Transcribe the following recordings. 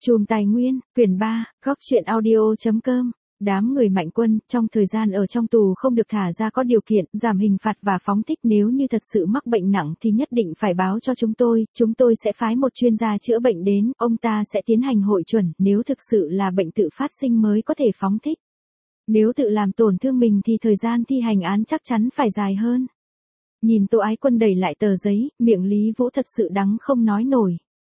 Chùm Tài Nguyên, quyển 3, góc truyện audio.com. Đám người Mạnh Quân, trong thời gian ở trong tù không được thả ra có điều kiện, giảm hình phạt và phóng thích, nếu như thật sự mắc bệnh nặng thì nhất định phải báo cho chúng tôi sẽ phái một chuyên gia chữa bệnh đến, ông ta sẽ tiến hành hội chuẩn, nếu thực sự là bệnh tự phát sinh mới có thể phóng thích. Nếu tự làm tổn thương mình thì thời gian thi hành án chắc chắn phải dài hơn. Nhìn Tô Ái Quân đẩy lại tờ giấy, miệng Lý Vũ thật sự đắng không nói nổi.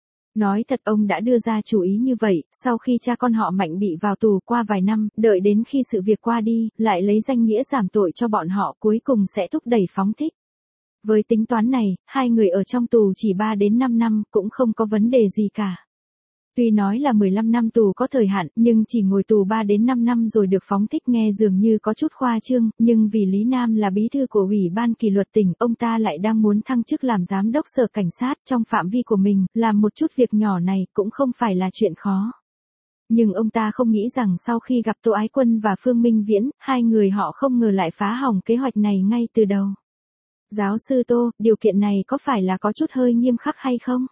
Nói thật ông đã đưa ra chủ ý như vậy, sau khi cha con họ Mạnh bị vào tù qua vài năm, đợi đến khi sự việc qua đi, lại lấy danh nghĩa giảm tội cho bọn họ cuối cùng sẽ thúc đẩy phóng thích. Với tính toán này, hai người ở trong tù chỉ 3 đến 5 năm cũng không có vấn đề gì cả. Tuy nói là 15 năm tù có thời hạn, nhưng chỉ ngồi tù 3 đến 5 năm rồi được phóng thích nghe dường như có chút khoa trương, nhưng vì Lý Nam là bí thư của Ủy ban kỷ luật tỉnh, ông ta lại đang muốn thăng chức làm giám đốc sở cảnh sát trong phạm vi của mình, làm một chút việc nhỏ này cũng không phải là chuyện khó. Nhưng ông ta không nghĩ rằng sau khi gặp Tô Ái Quân và Phương Minh Viễn, hai người họ không ngờ lại phá hỏng kế hoạch này ngay từ đầu. Giáo sư Tô, điều kiện này có phải là có chút hơi nghiêm khắc hay không?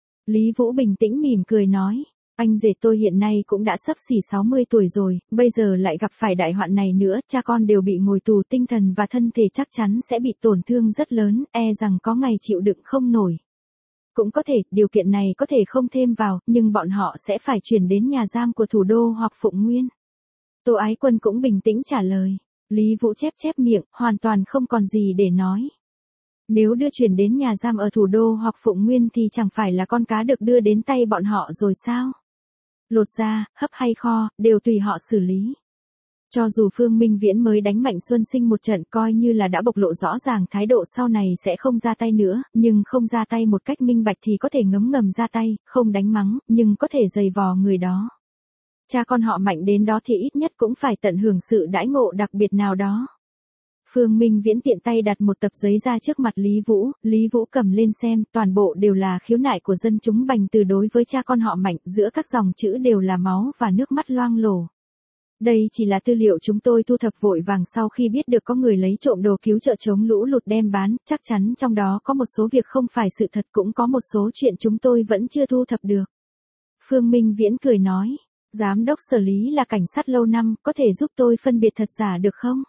Lý Vũ bình tĩnh mỉm cười nói, anh rể tôi hiện nay cũng đã sắp xỉ 60 tuổi rồi, bây giờ lại gặp phải đại hoạn này nữa, cha con đều bị ngồi tù, tinh thần và thân thể chắc chắn sẽ bị tổn thương rất lớn, rằng có ngày chịu đựng không nổi. Cũng có thể, điều kiện này có thể không thêm vào, nhưng bọn họ sẽ phải chuyển đến nhà giam của thủ đô hoặc Phụng Nguyên. Tô Ái Quân cũng bình tĩnh trả lời. Lý Vũ chép miệng, hoàn toàn không còn gì để nói. Nếu đưa chuyển đến nhà giam ở thủ đô hoặc Phụng Nguyên thì chẳng phải là con cá được đưa đến tay bọn họ rồi sao? Lột ra, hấp hay kho, đều tùy họ xử lý. Cho dù Phương Minh Viễn mới đánh Mạnh Xuân Sinh một trận coi như là đã bộc lộ rõ ràng thái độ sau này sẽ không ra tay nữa, nhưng không ra tay một cách minh bạch thì có thể ngấm ngầm ra tay, không đánh mắng, nhưng có thể giày vò người đó. Cha con họ Mạnh đến đó thì ít nhất cũng phải tận hưởng sự đãi ngộ đặc biệt nào đó. Phương Minh Viễn tiện tay đặt một tập giấy ra trước mặt Lý Vũ cầm lên xem, toàn bộ đều là khiếu nại của dân chúng Bành Từ đối với cha con họ Mạnh, giữa các dòng chữ đều là máu và nước mắt loang lổ. Đây chỉ là tư liệu chúng tôi thu thập vội vàng sau khi biết được có người lấy trộm đồ cứu trợ chống lũ lụt đem bán, chắc chắn trong đó có một số việc không phải sự thật, cũng có một số chuyện chúng tôi vẫn chưa thu thập được. Phương Minh Viễn cười nói, giám đốc sở Lý là cảnh sát lâu năm, có thể giúp tôi phân biệt thật giả được không?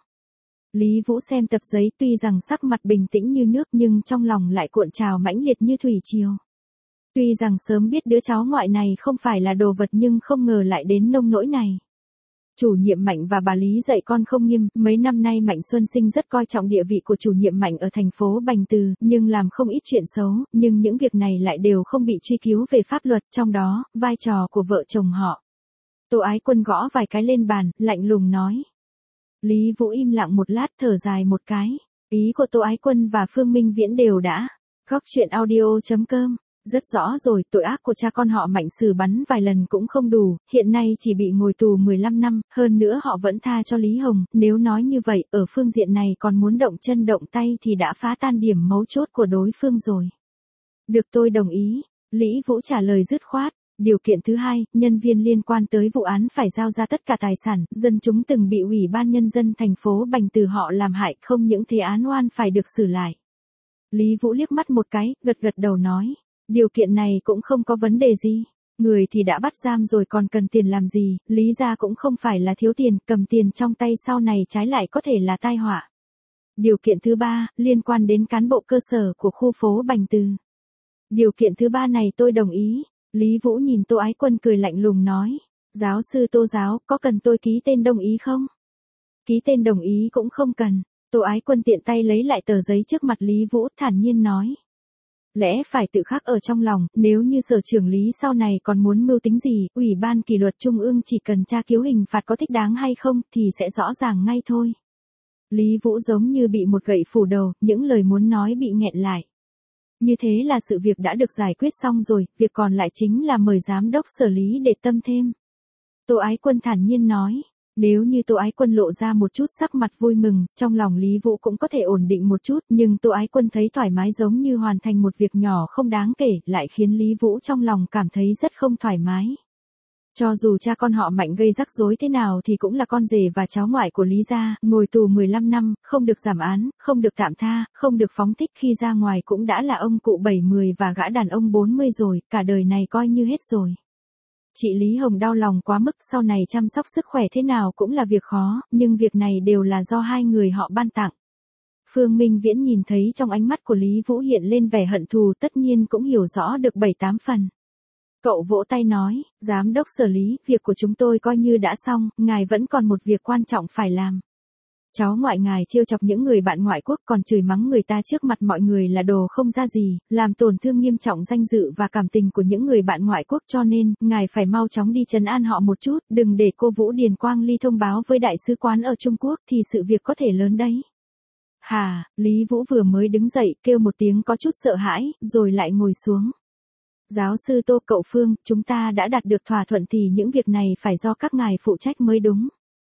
Lý Vũ xem tập giấy, tuy rằng sắc mặt bình tĩnh như nước nhưng trong lòng lại cuộn trào mãnh liệt như thủy triều. Tuy rằng sớm biết đứa cháu ngoại này không phải là đồ vật nhưng không ngờ lại đến nông nỗi này. Chủ nhiệm Mạnh và bà Lý dạy con không nghiêm, mấy năm nay Mạnh Xuân Sinh rất coi trọng địa vị của chủ nhiệm Mạnh ở thành phố Bành Từ, nhưng làm không ít chuyện xấu, nhưng những việc này lại đều không bị truy cứu về pháp luật, trong đó, vai trò của vợ chồng họ. Tô Ái Quân gõ vài cái lên bàn, lạnh lùng nói. Lý Vũ im lặng một lát thở dài một cái. Ý của Tô Ái Quân và Phương Minh Viễn đều đã. Góc truyện audio.com. Rất rõ rồi, tội ác của cha con họ Mạnh xử bắn vài lần cũng không đủ, hiện nay chỉ bị ngồi tù 15 năm, hơn nữa họ vẫn tha cho Lý Hồng, nếu nói như vậy, ở phương diện này còn muốn động chân động tay thì đã phá tan điểm mấu chốt của đối phương rồi. Được, tôi đồng ý. Lý Vũ trả lời dứt khoát. Điều kiện thứ hai, nhân viên liên quan tới vụ án phải giao ra tất cả tài sản, dân chúng từng bị Ủy ban Nhân dân thành phố Bành Từ họ làm hại, không những thế án oan phải được xử lại. Lý Vũ liếc mắt một cái, gật đầu nói, điều kiện này cũng không có vấn đề gì. Người thì đã bắt giam rồi còn cần tiền làm gì, Lý gia cũng không phải là thiếu tiền, cầm tiền trong tay sau này trái lại có thể là tai họa. Điều kiện thứ ba, liên quan đến cán bộ cơ sở của khu phố Bành Từ. Điều kiện thứ ba này tôi đồng ý. Lý Vũ nhìn Tô Ái Quân cười lạnh lùng nói, giáo sư Tô giáo, có cần tôi ký tên đồng ý không? Ký tên đồng ý cũng không cần. Tô Ái Quân tiện tay lấy lại tờ giấy trước mặt Lý Vũ, thản nhiên nói. Lẽ phải tự khắc ở trong lòng, nếu như sở trưởng Lý sau này còn muốn mưu tính gì, Ủy ban kỷ luật Trung ương chỉ cần tra cứu hình phạt có thích đáng hay không thì sẽ rõ ràng ngay thôi. Lý Vũ giống như bị một gậy phủ đầu, những lời muốn nói bị nghẹn lại. Như thế là sự việc đã được giải quyết xong rồi, việc còn lại chính là mời giám đốc sở Lý để tâm thêm. Tô Ái Quân thản nhiên nói, nếu như Tô Ái Quân lộ ra một chút sắc mặt vui mừng, trong lòng Lý Vũ cũng có thể ổn định một chút, nhưng Tô Ái Quân thấy thoải mái giống như hoàn thành một việc nhỏ không đáng kể, lại khiến Lý Vũ trong lòng cảm thấy rất không thoải mái. Cho dù cha con họ Mạnh gây rắc rối thế nào thì cũng là con rể và cháu ngoại của Lý gia, ngồi tù 15 năm, không được giảm án, không được tạm tha, không được phóng thích, khi ra ngoài cũng đã là ông cụ 70 và gã đàn ông 40 rồi, cả đời này coi như hết rồi. Chị Lý Hồng đau lòng quá mức, sau này chăm sóc sức khỏe thế nào cũng là việc khó, nhưng việc này đều là do hai người họ ban tặng. Phương Minh Viễn nhìn thấy trong ánh mắt của Lý Vũ hiện lên vẻ hận thù, tất nhiên cũng hiểu rõ được 7-8 phần. Cậu vỗ tay nói, giám đốc Sở Lý, việc của chúng tôi coi như đã xong, ngài vẫn còn một việc quan trọng phải làm. Cháu ngoại ngài trêu chọc những người bạn ngoại quốc, còn chửi mắng người ta trước mặt mọi người là đồ không ra gì, làm tổn thương nghiêm trọng danh dự và cảm tình của những người bạn ngoại quốc, cho nên, ngài phải mau chóng đi trấn an họ một chút, đừng để cô Vũ Điền Quang Ly thông báo với đại sứ quán ở Trung Quốc thì sự việc có thể lớn đấy. Hà, Lý Vũ vừa mới đứng dậy, kêu một tiếng có chút sợ hãi, rồi lại ngồi xuống. Giáo sư Tô, cậu Phương, chúng ta đã đạt được thỏa thuận thì những việc này phải do các ngài phụ trách mới đúng.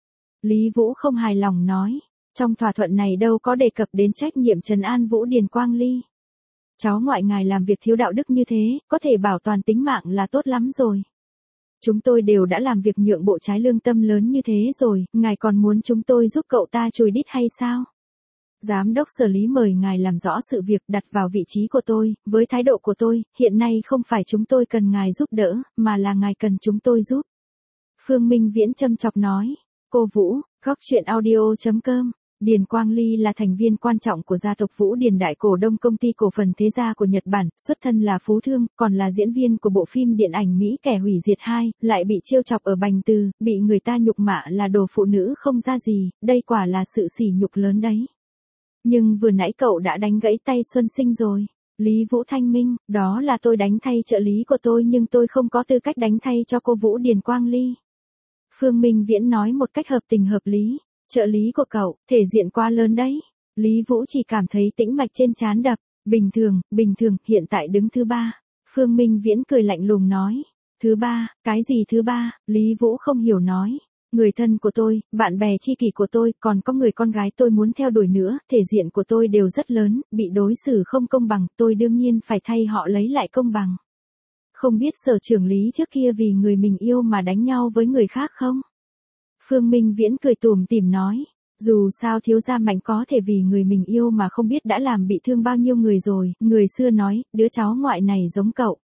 Lý Vũ không hài lòng nói, trong thỏa thuận này đâu có đề cập đến trách nhiệm trấn an Vũ Điền Quang Ly. Cháu ngoại ngài làm việc thiếu đạo đức như thế, có thể bảo toàn tính mạng là tốt lắm rồi. Chúng tôi đều đã làm việc nhượng bộ trái lương tâm lớn như thế rồi, ngài còn muốn chúng tôi giúp cậu ta chùi đít hay sao? Giám đốc Sở Lý mời ngài làm rõ sự việc, đặt vào vị trí của tôi, với thái độ của tôi, hiện nay không phải chúng tôi cần ngài giúp đỡ, mà là ngài cần chúng tôi giúp. Phương Minh Viễn châm chọc nói, cô Vũ, góc truyện audio.com, Điền Quang Ly là thành viên quan trọng của gia tộc Vũ Điền, đại cổ đông công ty cổ phần thế gia của Nhật Bản, xuất thân là phú thương, còn là diễn viên của bộ phim điện ảnh Mỹ Kẻ Hủy Diệt 2, lại bị trêu chọc ở Bành Từ, bị người ta nhục mạ là đồ phụ nữ không ra gì, đây quả là sự sỉ nhục lớn đấy. Nhưng vừa nãy cậu đã đánh gãy tay Xuân Sinh rồi. Lý Vũ thanh minh, đó là tôi đánh thay trợ lý của tôi nhưng tôi không có tư cách đánh thay cho cô Vũ Điền Quang Ly. Phương Minh Viễn nói một cách hợp tình hợp lý, trợ lý của cậu, thể diện quá lớn đấy. Lý Vũ chỉ cảm thấy tĩnh mạch trên trán đập, bình thường, hiện tại đứng thứ 3. Phương Minh Viễn cười lạnh lùng nói, thứ 3, cái gì thứ 3, Lý Vũ không hiểu nói. Người thân của tôi, bạn bè tri kỷ của tôi, còn có người con gái tôi muốn theo đuổi nữa, thể diện của tôi đều rất lớn, bị đối xử không công bằng, tôi đương nhiên phải thay họ lấy lại công bằng. Không biết Sở trưởng Lý trước kia vì người mình yêu mà đánh nhau với người khác không? Phương Minh Viễn cười tủm tỉm nói, dù sao thiếu gia Mạnh có thể vì người mình yêu mà không biết đã làm bị thương bao nhiêu người rồi, người xưa nói, đứa cháu ngoại này giống cậu.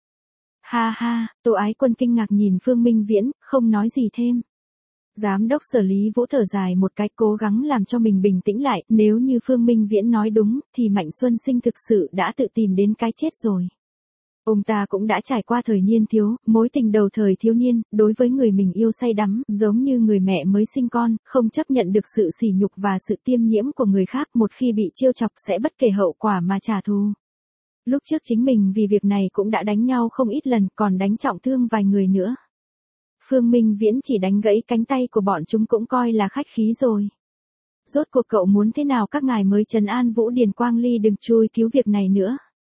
Ha ha, Tô Ái Quân kinh ngạc nhìn Phương Minh Viễn, không nói gì thêm. Giám đốc Sở Lý Vũ thở dài một cái, cố gắng làm cho mình bình tĩnh lại, nếu như Phương Minh Viễn nói đúng, thì Mạnh Xuân Sinh thực sự đã tự tìm đến cái chết rồi. Ông ta cũng đã trải qua thời niên thiếu, mối tình đầu thời thiếu niên, đối với người mình yêu say đắm, giống như người mẹ mới sinh con, không chấp nhận được sự sỉ nhục và sự tiêm nhiễm của người khác, một khi bị trêu chọc sẽ bất kể hậu quả mà trả thù. Lúc trước chính mình vì việc này cũng đã đánh nhau không ít lần, còn đánh trọng thương vài người nữa. Phương Minh Viễn chỉ đánh gãy cánh tay của bọn chúng cũng coi là khách khí rồi. Rốt cuộc cậu muốn thế nào các ngài mới trấn an Vũ Điền Quang Ly đừng chui cứu việc này nữa.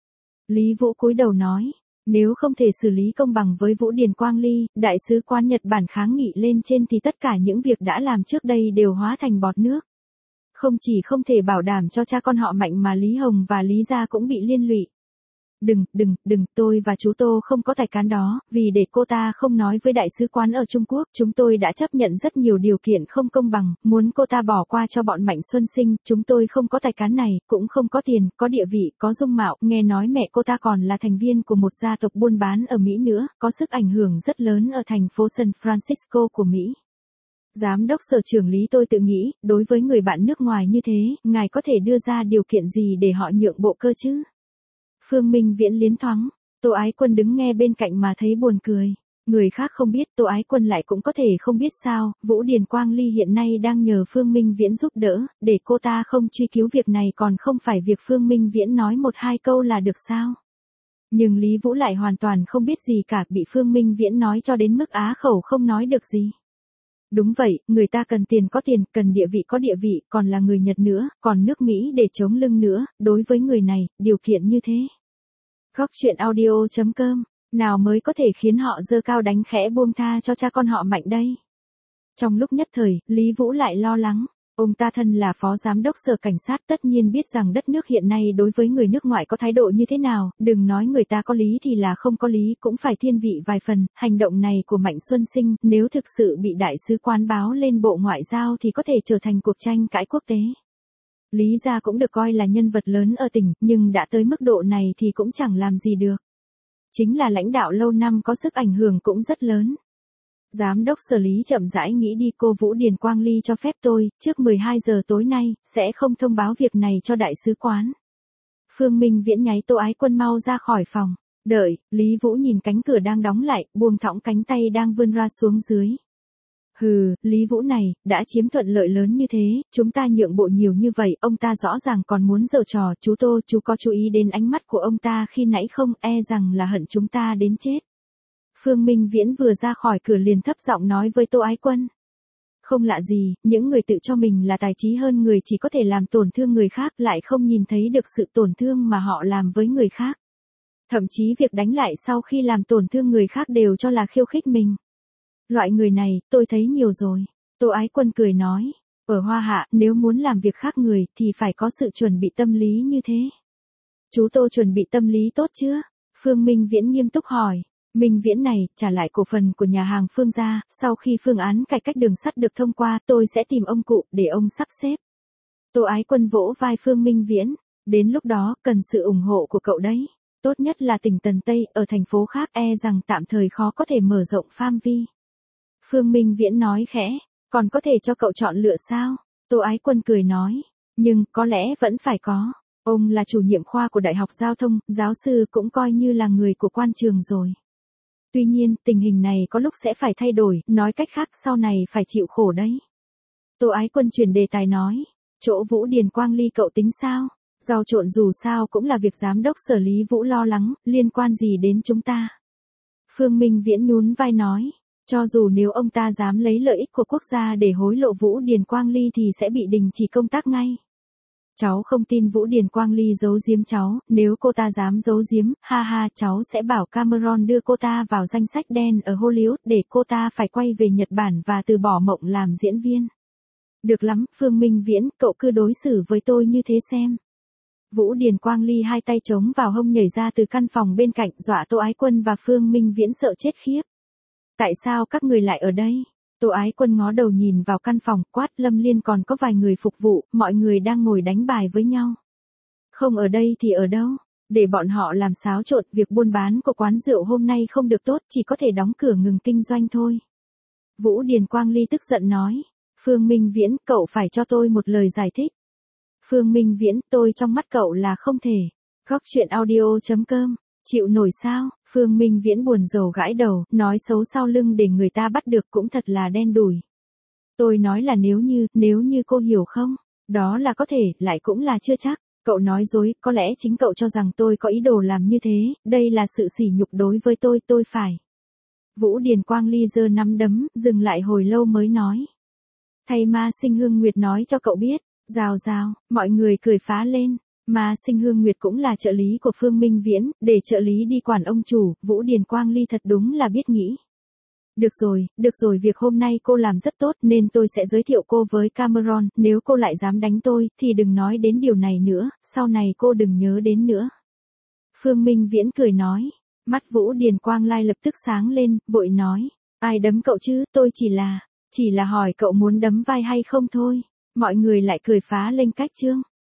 Lý Vũ cúi đầu nói, nếu không thể xử lý công bằng với Vũ Điền Quang Ly, đại sứ quán Nhật Bản kháng nghị lên trên thì tất cả những việc đã làm trước đây đều hóa thành bọt nước. Không chỉ không thể bảo đảm cho cha con họ Mạnh mà Lý Hồng và Lý Gia cũng bị liên lụy. Đừng, tôi và chú Tô không có tài cán đó, vì để cô ta không nói với đại sứ quán ở Trung Quốc, chúng tôi đã chấp nhận rất nhiều điều kiện không công bằng, muốn cô ta bỏ qua cho bọn Mạnh Xuân Sinh, chúng tôi không có tài cán này, cũng không có tiền, có địa vị, có dung mạo, nghe nói mẹ cô ta còn là thành viên của một gia tộc buôn bán ở Mỹ nữa, có sức ảnh hưởng rất lớn ở thành phố San Francisco của Mỹ. Giám đốc Sở trưởng Lý, tôi tự nghĩ, đối với người bạn nước ngoài như thế, ngài có thể đưa ra điều kiện gì để họ nhượng bộ cơ chứ? Phương Minh Viễn liến thoáng, Tô Ái Quân đứng nghe bên cạnh mà thấy buồn cười. Người khác không biết, Tô Ái Quân lại cũng có thể không biết sao, Vũ Điền Quang Ly hiện nay đang nhờ Phương Minh Viễn giúp đỡ, để cô ta không truy cứu việc này còn không phải việc Phương Minh Viễn nói một hai câu là được sao. Nhưng Lý Vũ lại hoàn toàn không biết gì cả, bị Phương Minh Viễn nói cho đến mức á khẩu không nói được gì. Đúng vậy, người ta cần tiền có tiền, cần địa vị có địa vị, còn là người Nhật nữa, còn nước Mỹ để chống lưng nữa, đối với người này, điều kiện như thế. Góc truyện audio.com, nào mới có thể khiến họ giơ cao đánh khẽ buông tha cho cha con họ Mạnh đây. Trong lúc nhất thời, Lý Vũ lại lo lắng. Ông ta thân là phó giám đốc sở cảnh sát tất nhiên biết rằng đất nước hiện nay đối với người nước ngoài có thái độ như thế nào, đừng nói người ta có lý thì là không có lý cũng phải thiên vị vài phần, hành động này của Mạnh Xuân Sinh nếu thực sự bị đại sứ quán báo lên Bộ Ngoại giao thì có thể trở thành cuộc tranh cãi quốc tế. Lý Gia cũng được coi là nhân vật lớn ở tỉnh, nhưng đã tới mức độ này thì cũng chẳng làm gì được. Chính là lãnh đạo lâu năm có sức ảnh hưởng cũng rất lớn. Giám đốc Sở Lý chậm rãi nghĩ đi, cô Vũ Điền Quang Ly cho phép tôi, trước 12 giờ tối nay, sẽ không thông báo việc này cho đại sứ quán. Phương Minh Viễn nháy Tô Ái Quân mau ra khỏi phòng. Đợi, Lý Vũ nhìn cánh cửa đang đóng lại, buông thõng cánh tay đang vươn ra xuống dưới. Hừ, Lý Vũ này, đã chiếm thuận lợi lớn như thế, chúng ta nhượng bộ nhiều như vậy, ông ta rõ ràng còn muốn giở trò, chú Tô, chú có chú ý đến ánh mắt của ông ta khi nãy không, e rằng là hận chúng ta đến chết. Phương Minh Viễn vừa ra khỏi cửa liền thấp giọng nói với Tô Ái Quân. Không lạ gì, những người tự cho mình là tài trí hơn người chỉ có thể làm tổn thương người khác, lại không nhìn thấy được sự tổn thương mà họ làm với người khác. Thậm chí việc đánh lại sau khi làm tổn thương người khác đều cho là khiêu khích mình. Loại người này, tôi thấy nhiều rồi. Tô Ái Quân cười nói, ở Hoa Hạ, nếu muốn làm việc khác người, thì phải có sự chuẩn bị tâm lý như thế. Chú Tô chuẩn bị tâm lý tốt chưa? Phương Minh Viễn nghiêm túc hỏi. Minh Viễn này, trả lại cổ phần của nhà hàng Phương gia, sau khi phương án cải cách đường sắt được thông qua, tôi sẽ tìm ông cụ, để ông sắp xếp. Tô Ái Quân vỗ vai Phương Minh Viễn, đến lúc đó, cần sự ủng hộ của cậu đấy. Tốt nhất là tỉnh Tần Tây, ở thành phố khác e rằng tạm thời khó có thể mở rộng phạm vi. Phương Minh Viễn nói khẽ, còn có thể cho cậu chọn lựa sao? Tô Ái Quân cười nói, nhưng có lẽ vẫn phải có. Ông là chủ nhiệm khoa của Đại học Giao thông, giáo sư cũng coi như là người của quan trường rồi. Tuy nhiên, tình hình này có lúc sẽ phải thay đổi, nói cách khác sau này phải chịu khổ đấy. Tô Ái Quân chuyển đề tài nói, chỗ Vũ Điền Quang Ly cậu tính sao? Rau trộn dù sao cũng là việc giám đốc Sở Lý Vũ lo lắng, liên quan gì đến chúng ta? Phương Minh Viễn nhún vai nói, cho dù nếu ông ta dám lấy lợi ích của quốc gia để hối lộ Vũ Điền Quang Ly thì sẽ bị đình chỉ công tác ngay. Cháu không tin Vũ Điền Quang Ly giấu giếm cháu, nếu cô ta dám giấu giếm, ha ha, cháu sẽ bảo Cameron đưa cô ta vào danh sách đen ở Hollywood để cô ta phải quay về Nhật Bản và từ bỏ mộng làm diễn viên. Được lắm, Phương Minh Viễn, cậu cứ đối xử với tôi như thế xem. Vũ Điền Quang Ly hai tay chống vào hông nhảy ra từ căn phòng bên cạnh, dọa Tô Ái Quân và Phương Minh Viễn sợ chết khiếp. Tại sao các người lại ở đây? Tô Ái Quân ngó đầu nhìn vào căn phòng, quát, Lâm Liên còn có vài người phục vụ, mọi người đang ngồi đánh bài với nhau. Không ở đây thì ở đâu? Để bọn họ làm xáo trộn, việc buôn bán của quán rượu hôm nay không được tốt, chỉ có thể đóng cửa ngừng kinh doanh thôi. Vũ Điền Quang Ly tức giận nói, Phương Minh Viễn, cậu phải cho tôi một lời giải thích. Phương Minh Viễn, tôi trong mắt cậu là không thể. Góc chuyện audio.com, chịu nổi sao? Phương Minh Viễn buồn rầu gãi đầu, nói xấu sau lưng để người ta bắt được cũng thật là đen đủi. Tôi nói là nếu như cô hiểu không? Đó là có thể, lại cũng là chưa chắc. Cậu nói dối, có lẽ chính cậu cho rằng tôi có ý đồ làm như thế, đây là sự sỉ nhục đối với tôi phải. Vũ Điền Quang Ly giơ nắm đấm, dừng lại hồi lâu mới nói. Thầy Ma Sinh Hương Nguyệt nói cho cậu biết, rào rào, mọi người cười phá lên. Ma Sinh Hương Nguyệt cũng là trợ lý của Phương Minh Viễn, để trợ lý đi quản ông chủ, Vũ Điền Quang Ly thật đúng là biết nghĩ. Được rồi, việc hôm nay cô làm rất tốt nên tôi sẽ giới thiệu cô với Cameron, nếu cô lại dám đánh tôi, thì đừng nói đến điều này nữa, sau này cô đừng nhớ đến nữa. Phương Minh Viễn cười nói, mắt Vũ Điền Quang Lai lập tức sáng lên, vội nói, ai đấm cậu chứ, tôi chỉ là hỏi cậu muốn đấm vai hay không thôi. Mọi người lại cười phá lên cách chương.